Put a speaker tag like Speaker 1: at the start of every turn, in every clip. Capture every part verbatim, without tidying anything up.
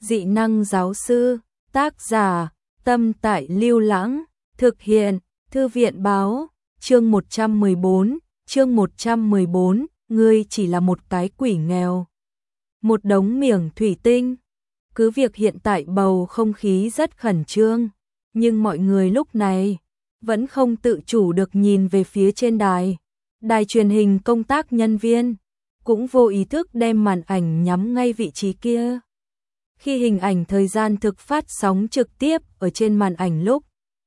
Speaker 1: dị năng giáo sư, tác giả, Tâm Tại Lưu Lãng, thực hiện, Thư viện báo, chương một trăm mười bốn, chương một trăm mười bốn, ngươi chỉ là một cái quỷ nghèo. Một đống miếng thủy tinh. Cứ việc hiện tại bầu không khí rất khẩn trương, nhưng mọi người lúc này vẫn không tự chủ được nhìn về phía trên đài. Đài truyền hình công tác nhân viên cũng vô ý thức đem màn ảnh nhắm ngay vị trí kia. Khi hình ảnh thời gian thực phát sóng trực tiếp ở trên màn ảnh lúc,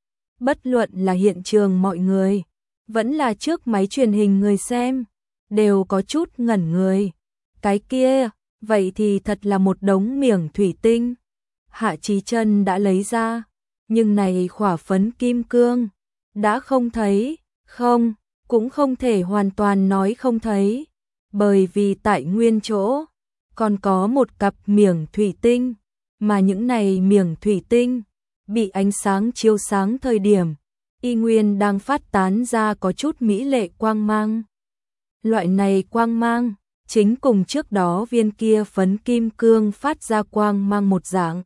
Speaker 1: bất luận là hiện trường mọi người, vẫn là trước máy truyền hình người xem, đều có chút ngẩn người. Cái kia, vậy thì thật là một đống miếng thủy tinh. Hạ Chí Chân đã lấy ra, nhưng này khỏa phấn kim cương đã không thấy, không, cũng không thể hoàn toàn nói không thấy, bởi vì tại nguyên chỗ còn có một cặp miếng thủy tinh, mà những này miếng thủy tinh bị ánh sáng chiếu sáng thời điểm, y nguyên đang phát tán ra có chút mỹ lệ quang mang. Loại này quang mang chính cùng trước đó viên kia phấn kim cương phát ra quang mang một dạng.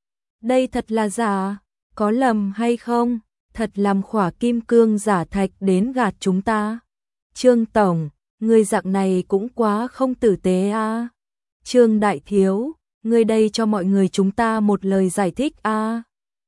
Speaker 1: Đây thật là giả, có lầm hay không? Thật làm khỏa kim cương giả thạch đến gạt chúng ta. Trương Tổng, người dạng này cũng quá không tử tế a. À. Trương Đại Thiếu, người đây cho mọi người chúng ta một lời giải thích a. À.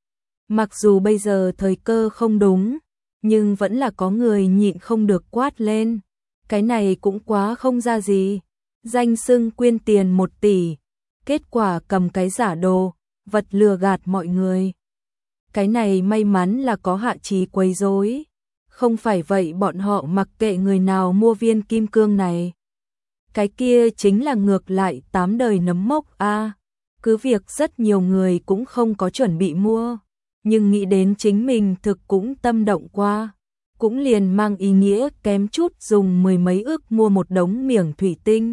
Speaker 1: Mặc dù bây giờ thời cơ không đúng, nhưng vẫn là có người nhịn không được quát lên. Cái này cũng quá không ra gì. Danh xưng quyên tiền một tỷ, kết quả cầm cái giả đồ, vật lừa gạt mọi người. Cái này may mắn là có Hạ Chí quấy rối, không phải vậy bọn họ mặc kệ người nào mua viên kim cương này. Cái kia chính là ngược lại tám đời nấm mốc a. À, cứ việc rất nhiều người cũng không có chuẩn bị mua, nhưng nghĩ đến chính mình thực cũng tâm động qua, cũng liền mang ý nghĩa kém chút dùng mười mấy ức mua một đống miếng thủy tinh.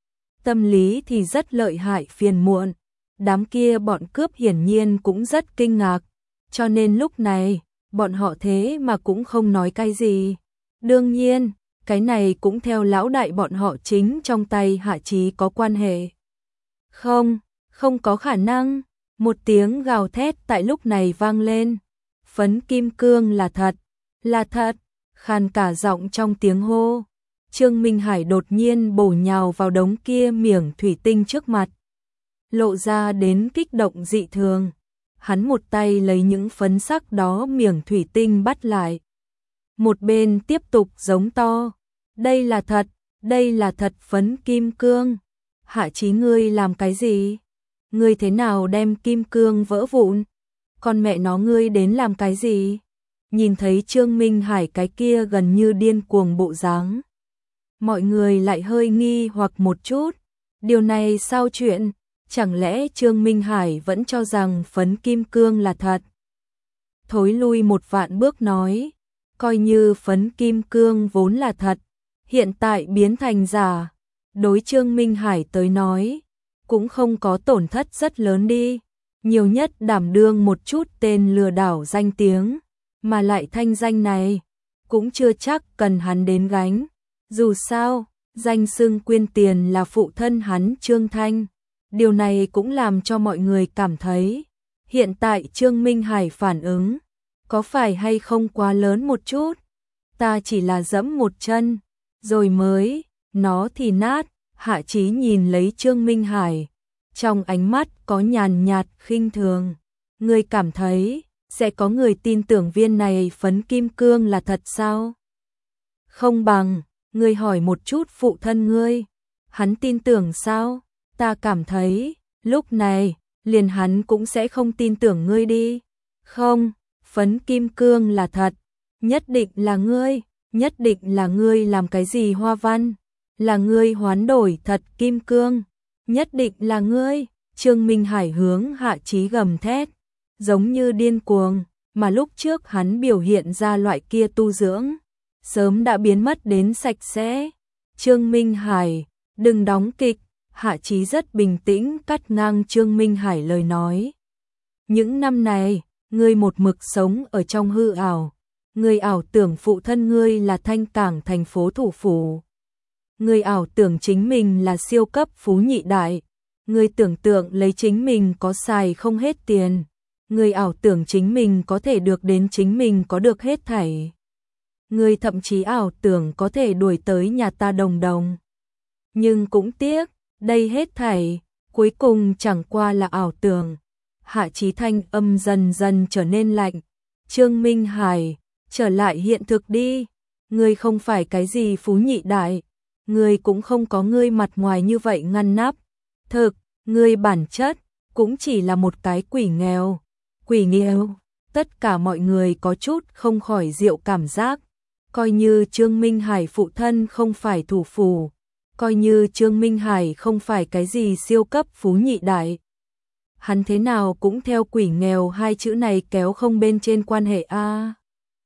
Speaker 1: Tâm lý thì rất lợi hại phiền muộn, đám kia bọn cướp hiển nhiên cũng rất kinh ngạc, cho nên lúc này, bọn họ thế mà cũng không nói cái gì. Đương nhiên, cái này cũng theo lão đại bọn họ chính trong tay Hạ Chí có quan hệ. Không, không có khả năng, một tiếng gào thét tại lúc này vang lên. Phấn kim cương là thật, là thật, khàn cả giọng trong tiếng hô. Trương Minh Hải đột nhiên bổ nhào vào đống kia miếng thủy tinh trước mặt, lộ ra đến kích động dị thường. Hắn một tay lấy những phấn sắc đó miếng thủy tinh bắt lại, một bên tiếp tục giống to, đây là thật, đây là thật phấn kim cương. Hạ Chí ngươi làm cái gì? Ngươi thế nào đem kim cương vỡ vụn? Con mẹ nó ngươi đến làm cái gì? Nhìn thấy Trương Minh Hải cái kia gần như điên cuồng bộ dáng, mọi người lại hơi nghi hoặc một chút. Điều này sao chuyện? Chẳng lẽ Trương Minh Hải vẫn cho rằng phấn kim cương là thật? Thối lui một vạn bước nói, coi như phấn kim cương vốn là thật, hiện tại biến thành giả, đối Trương Minh Hải tới nói, cũng không có tổn thất rất lớn đi, nhiều nhất đảm đương một chút tên lừa đảo danh tiếng, mà lại thanh danh này, cũng chưa chắc cần hắn đến gánh. Dù sao, danh xưng quyên tiền là phụ thân hắn Trương Thanh. Điều này cũng làm cho mọi người cảm thấy, hiện tại Trương Minh Hải phản ứng, có phải hay không quá lớn một chút? Ta chỉ là dẫm một chân, rồi mới, nó thì nát. Hạ Chí nhìn lấy Trương Minh Hải, trong ánh mắt có nhàn nhạt khinh thường. Ngươi cảm thấy, sẽ có người tin tưởng viên này phấn kim cương là thật sao? Không bằng, ngươi hỏi một chút phụ thân ngươi, hắn tin tưởng sao? Ta cảm thấy, lúc này, liền hắn cũng sẽ không tin tưởng ngươi đi. Không, phấn kim cương là thật, nhất định là ngươi, nhất định là ngươi làm cái gì hoa văn, là ngươi hoán đổi thật kim cương, nhất định là ngươi. Trương Minh Hải hướng Hạ Chí gầm thét, giống như điên cuồng, mà lúc trước hắn biểu hiện ra loại kia tu dưỡng, sớm đã biến mất đến sạch sẽ. Trương Minh Hải, đừng đóng kịch. Hạ Chí rất bình tĩnh cắt ngang Trương Minh Hải lời nói. Những năm này, ngươi một mực sống ở trong hư ảo. Ngươi ảo tưởng phụ thân ngươi là Thanh Cảng thành phố thủ phủ. Ngươi ảo tưởng chính mình là siêu cấp phú nhị đại. Ngươi tưởng tượng lấy chính mình có xài không hết tiền. Ngươi ảo tưởng chính mình có thể được đến chính mình có được hết thảy. Ngươi thậm chí ảo tưởng có thể đuổi tới nhà ta đồng đồng. Nhưng cũng tiếc, đây hết thảy, cuối cùng chẳng qua là ảo tưởng. Hạ Chí thanh âm dần dần trở nên lạnh. Trương Minh Hải, trở lại hiện thực đi. Ngươi không phải cái gì phú nhị đại. Ngươi cũng không có ngươi mặt ngoài như vậy ngăn nắp. Thực, ngươi bản chất, cũng chỉ là một cái quỷ nghèo. Quỷ nghèo, tất cả mọi người có chút không khỏi diệu cảm giác. Coi như Trương Minh Hải phụ thân không phải thủ phủ. Coi như Trương Minh Hải không phải cái gì siêu cấp phú nhị đại. Hắn thế nào cũng theo quỷ nghèo hai chữ này kéo không bên trên quan hệ a. À.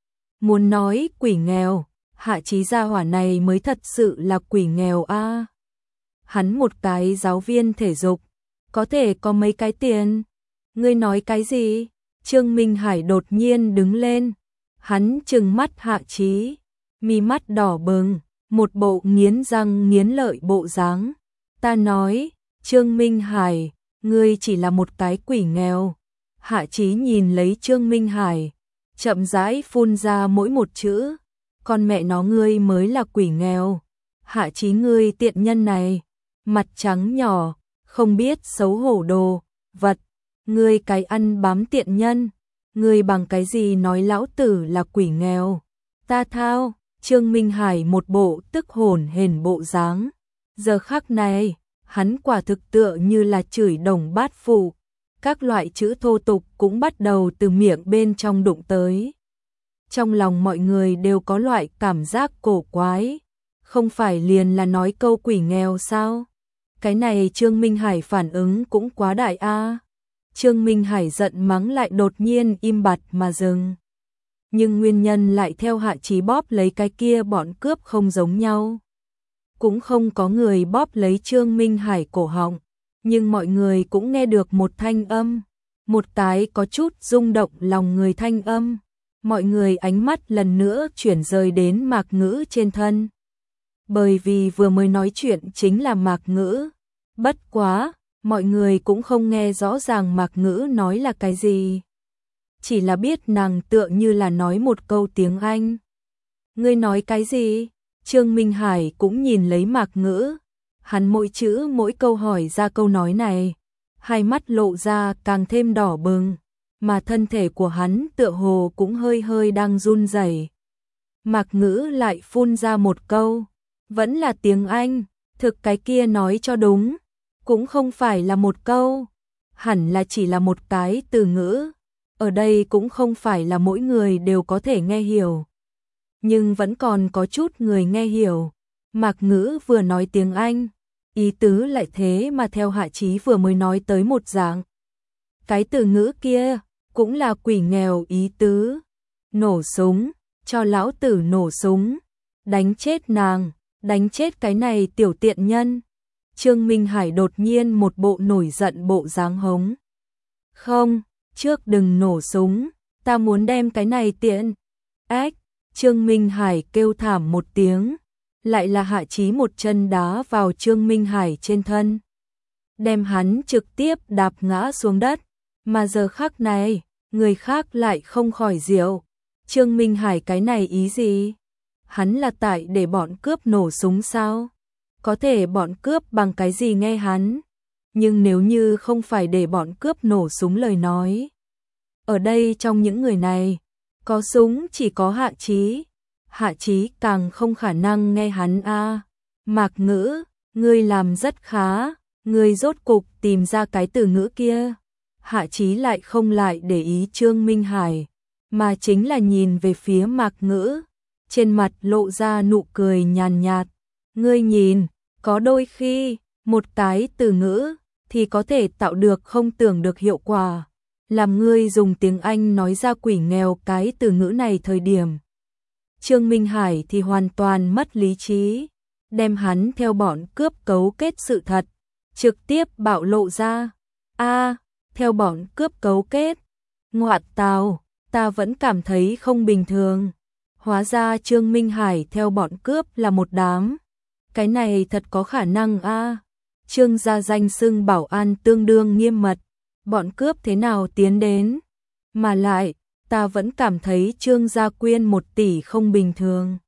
Speaker 1: Muốn nói quỷ nghèo, Hạ Chí gia hỏa này mới thật sự là quỷ nghèo a. À. Hắn một cái giáo viên thể dục, có thể có mấy cái tiền. Ngươi nói cái gì? Trương Minh Hải đột nhiên đứng lên. Hắn trừng mắt Hạ Chí, mi mắt đỏ bừng, một bộ nghiến răng nghiến lợi bộ dáng. Ta nói, Trương Minh Hải, ngươi chỉ là một cái quỷ nghèo. Hạ Chí nhìn lấy Trương Minh Hải, chậm rãi phun ra mỗi một chữ. Con mẹ nó ngươi mới là quỷ nghèo. Hạ Chí ngươi tiện nhân này, mặt trắng nhỏ, không biết xấu hổ đồ, vật. Ngươi cái ăn bám tiện nhân. Ngươi bằng cái gì nói lão tử là quỷ nghèo? Ta thao, Trương Minh Hải một bộ tức hồn hển bộ dáng. Giờ khắc này, hắn quả thực tựa như là chửi đồng bát phụ. Các loại chữ thô tục cũng bắt đầu từ miệng bên trong đụng tới. Trong lòng mọi người đều có loại cảm giác cổ quái. Không phải liền là nói câu quỷ nghèo sao? Cái này Trương Minh Hải phản ứng cũng quá đại a. À. Trương Minh Hải giận mắng lại đột nhiên im bặt mà dừng. Nhưng nguyên nhân lại theo Hạ Chí bóp lấy cái kia bọn cướp không giống nhau. Cũng không có người bóp lấy Trương Minh Hải cổ họng, nhưng mọi người cũng nghe được một thanh âm, một cái có chút rung động lòng người thanh âm. Mọi người ánh mắt lần nữa chuyển rời đến Mạc Ngữ trên thân. Bởi vì vừa mới nói chuyện chính là Mạc Ngữ. Bất quá, mọi người cũng không nghe rõ ràng Mạc Ngữ nói là cái gì. Chỉ là biết nàng tựa như là nói một câu tiếng Anh. Ngươi nói cái gì? Trương Minh Hải cũng nhìn lấy Mạc Ngữ. Hắn mỗi chữ mỗi câu hỏi ra câu nói này. Hai mắt lộ ra càng thêm đỏ bừng. Mà thân thể của hắn tựa hồ cũng hơi hơi đang run rẩy. Mạc Ngữ lại phun ra một câu. Vẫn là tiếng Anh. Thực cái kia nói cho đúng. Cũng không phải là một câu. Hẳn là chỉ là một cái từ ngữ. Ở đây cũng không phải là mỗi người đều có thể nghe hiểu. Nhưng vẫn còn có chút người nghe hiểu. Mạc Ngữ vừa nói tiếng Anh. Ý tứ lại thế mà theo Hạ Chí vừa mới nói tới một dạng. Cái từ ngữ kia cũng là quỷ nghèo ý tứ. Nổ súng, cho lão tử nổ súng. Đánh chết nàng, đánh chết cái này tiểu tiện nhân. Trương Minh Hải đột nhiên một bộ nổi giận bộ dáng hống. Không, trước đừng nổ súng, ta muốn đem cái này tiện. Ách, Trương Minh Hải kêu thảm một tiếng. Lại là Hạ Chí một chân đá vào Trương Minh Hải trên thân. Đem hắn trực tiếp đạp ngã xuống đất. Mà giờ khắc này, người khác lại không khỏi diệu. Trương Minh Hải cái này ý gì? Hắn là tại để bọn cướp nổ súng sao? Có thể bọn cướp bằng cái gì nghe hắn? Nhưng nếu như không phải để bọn cướp nổ súng lời nói. Ở đây trong những người này, có súng chỉ có Hạ Chí. Hạ Chí càng không khả năng nghe hắn a. À. Mạc Ngữ, ngươi làm rất khá, ngươi rốt cục tìm ra cái từ ngữ kia. Hạ Chí lại không lại để ý Trương Minh Hải, mà chính là nhìn về phía Mạc Ngữ, trên mặt lộ ra nụ cười nhàn nhạt. Ngươi nhìn, có đôi khi, một cái từ ngữ thì có thể tạo được không tưởng được hiệu quả. Làm ngươi dùng tiếng Anh nói ra quỷ nghèo cái từ ngữ này thời điểm. Trương Minh Hải thì hoàn toàn mất lý trí, đem hắn theo bọn cướp cấu kết sự thật, trực tiếp bạo lộ ra. A, theo bọn cướp cấu kết. Ngoạn tào, ta vẫn cảm thấy không bình thường. Hóa ra Trương Minh Hải theo bọn cướp là một đám. Cái này thật có khả năng a. Trương gia danh xưng bảo an tương đương nghiêm mật, bọn cướp thế nào tiến đến? Mà lại, ta vẫn cảm thấy Trương gia quyên một tỷ không bình thường.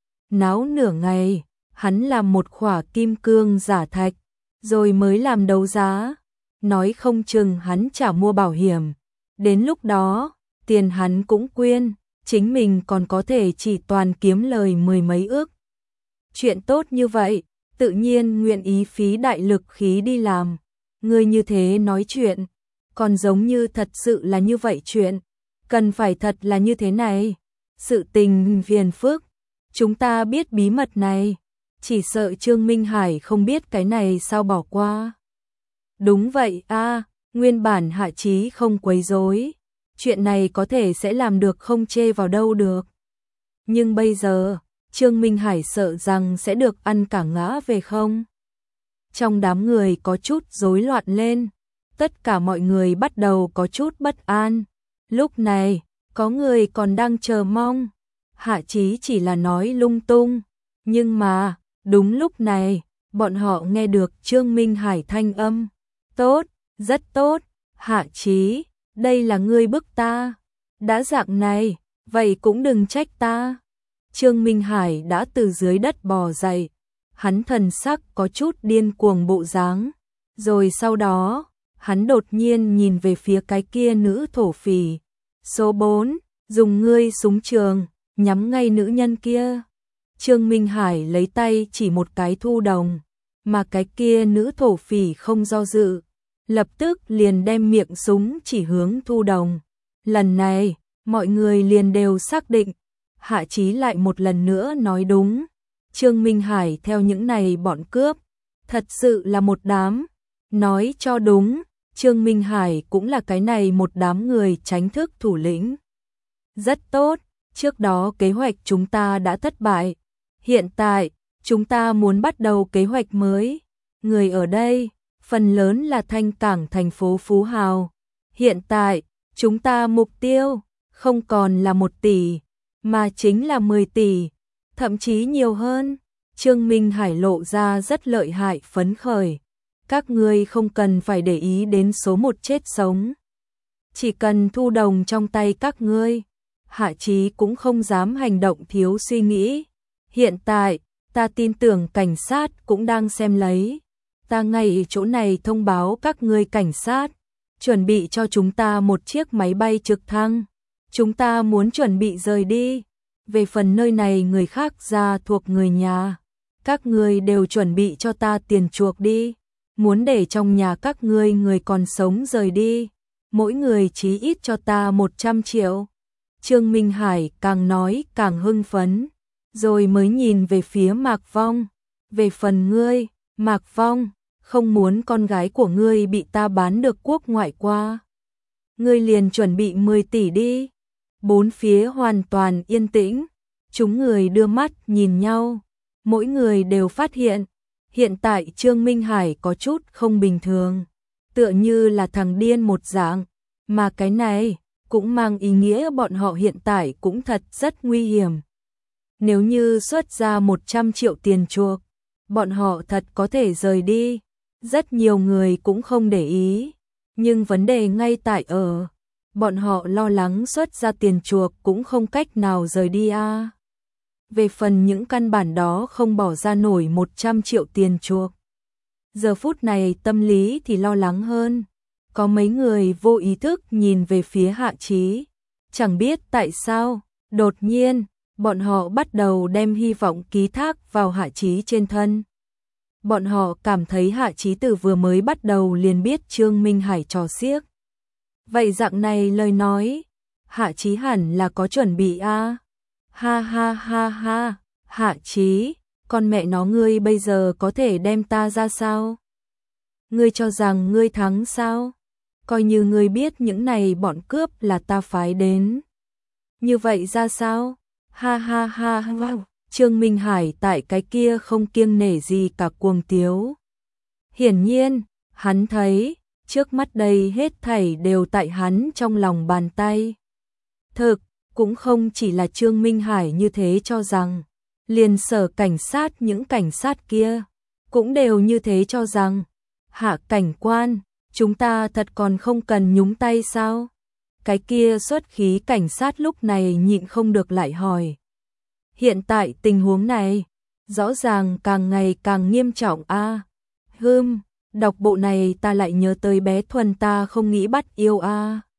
Speaker 1: Náo nửa ngày, hắn làm một khỏa kim cương giả thạch, rồi mới làm đấu giá. Nói không chừng hắn trả mua bảo hiểm. Đến lúc đó, tiền hắn cũng quyên, chính mình còn có thể chỉ toàn kiếm lời mười mấy ước. Chuyện tốt như vậy, tự nhiên nguyện ý phí đại lực khí đi làm. Người như thế nói chuyện, còn giống như thật sự là như vậy chuyện. Cần phải thật là như thế này. Sự tình phiền phức, chúng ta biết bí mật này. Chỉ sợ Trương Minh Hải không biết cái này sao bỏ qua. Đúng vậy a, nguyên bản Hạ Chí không quấy rối. Chuyện này có thể sẽ làm được không chê vào đâu được. Nhưng bây giờ, Trương Minh Hải sợ rằng sẽ được ăn cả ngã về không. Trong đám người có chút rối loạn lên. Tất cả mọi người bắt đầu có chút bất an. Lúc này, có người còn đang chờ mong. Hạ Chí chỉ là nói lung tung. Nhưng mà, đúng lúc này, bọn họ nghe được Trương Minh Hải thanh âm. Tốt, rất tốt, Hạ Chí, đây là ngươi bức ta. Đã dạng này, vậy cũng đừng trách ta. Trương Minh Hải đã từ dưới đất bò dậy. Hắn thần sắc có chút điên cuồng bộ dáng. Rồi sau đó, hắn đột nhiên nhìn về phía cái kia nữ thổ phỉ. Số bốn, dùng ngươi súng trường, nhắm ngay nữ nhân kia. Trương Minh Hải lấy tay chỉ một cái thu đồng, mà cái kia nữ thổ phỉ không do dự, lập tức liền đem miệng súng chỉ hướng thu đồng. Lần này, mọi người liền đều xác định, Hạ Chí lại một lần nữa nói đúng. Trương Minh Hải theo những này bọn cướp, thật sự là một đám. Nói cho đúng, Trương Minh Hải cũng là cái này một đám người tránh thức thủ lĩnh. Rất tốt, trước đó kế hoạch chúng ta đã thất bại. Hiện tại, chúng ta muốn bắt đầu kế hoạch mới. Người ở đây, phần lớn là thanh cảng thành phố phú hào. Hiện tại, chúng ta mục tiêu, không còn là một tỷ, mà chính là mười tỷ, thậm chí nhiều hơn. Trương Minh Hải lộ ra rất lợi hại phấn khởi. Các ngươi không cần phải để ý đến số một chết sống. Chỉ cần thu đồng trong tay các ngươi, Hạ Chí cũng không dám hành động thiếu suy nghĩ. Hiện tại, ta tin tưởng cảnh sát cũng đang xem lấy. Ta ngay ở chỗ này thông báo các ngươi cảnh sát, chuẩn bị cho chúng ta một chiếc máy bay trực thăng. Chúng ta muốn chuẩn bị rời đi. Về phần nơi này người khác ra thuộc người nhà, các ngươi đều chuẩn bị cho ta tiền chuộc đi. Muốn để trong nhà các ngươi người còn sống rời đi, mỗi người chí ít cho ta một trăm triệu. Trương Minh Hải càng nói càng hưng phấn, rồi mới nhìn về phía Mạc Vong. Về phần ngươi, Mạc Vong, không muốn con gái của ngươi bị ta bán được quốc ngoại qua. Ngươi liền chuẩn bị mười tỷ đi. Bốn phía hoàn toàn yên tĩnh, chúng người đưa mắt nhìn nhau, mỗi người đều phát hiện, hiện tại Trương Minh Hải có chút không bình thường, tựa như là thằng điên một dạng, mà cái này cũng mang ý nghĩa bọn họ hiện tại cũng thật rất nguy hiểm. Nếu như xuất ra một trăm triệu tiền chuộc, bọn họ thật có thể rời đi, rất nhiều người cũng không để ý, nhưng vấn đề ngay tại ở, bọn họ lo lắng xuất ra tiền chuộc cũng không cách nào rời đi a. À. Về phần những căn bản đó không bỏ ra nổi một trăm triệu tiền chuộc. Giờ phút này tâm lý thì lo lắng hơn. Có mấy người vô ý thức nhìn về phía Hạ Chí. Chẳng biết tại sao, đột nhiên, bọn họ bắt đầu đem hy vọng ký thác vào Hạ Chí trên thân. Bọn họ cảm thấy Hạ Chí từ vừa mới bắt đầu liền biết Trương Minh Hải trò xiếc. Vậy dạng này lời nói, Hạ Chí hẳn là có chuẩn bị a. À? Ha ha ha ha, Hạ Chí, con mẹ nó ngươi bây giờ có thể đem ta ra sao? Ngươi cho rằng ngươi thắng sao? Coi như ngươi biết những này bọn cướp là ta phái đến. Như vậy ra sao? Ha ha ha ha, Trương Minh Hải tại cái kia không kiêng nể gì cả cuồng tiếu. Hiển nhiên, hắn thấy, trước mắt đây hết thảy đều tại hắn trong lòng bàn tay. Thực, cũng không chỉ là Trương Minh Hải như thế cho rằng, liền sở cảnh sát những cảnh sát kia, cũng đều như thế cho rằng, Hạ cảnh quan, chúng ta thật còn không cần nhúng tay sao? Cái kia xuất khí cảnh sát lúc này nhịn không được lại hỏi. Hiện tại tình huống này, rõ ràng càng ngày càng nghiêm trọng a. À, hừm, đọc bộ này ta lại nhớ tới bé Thuần ta không nghĩ bắt yêu a. À.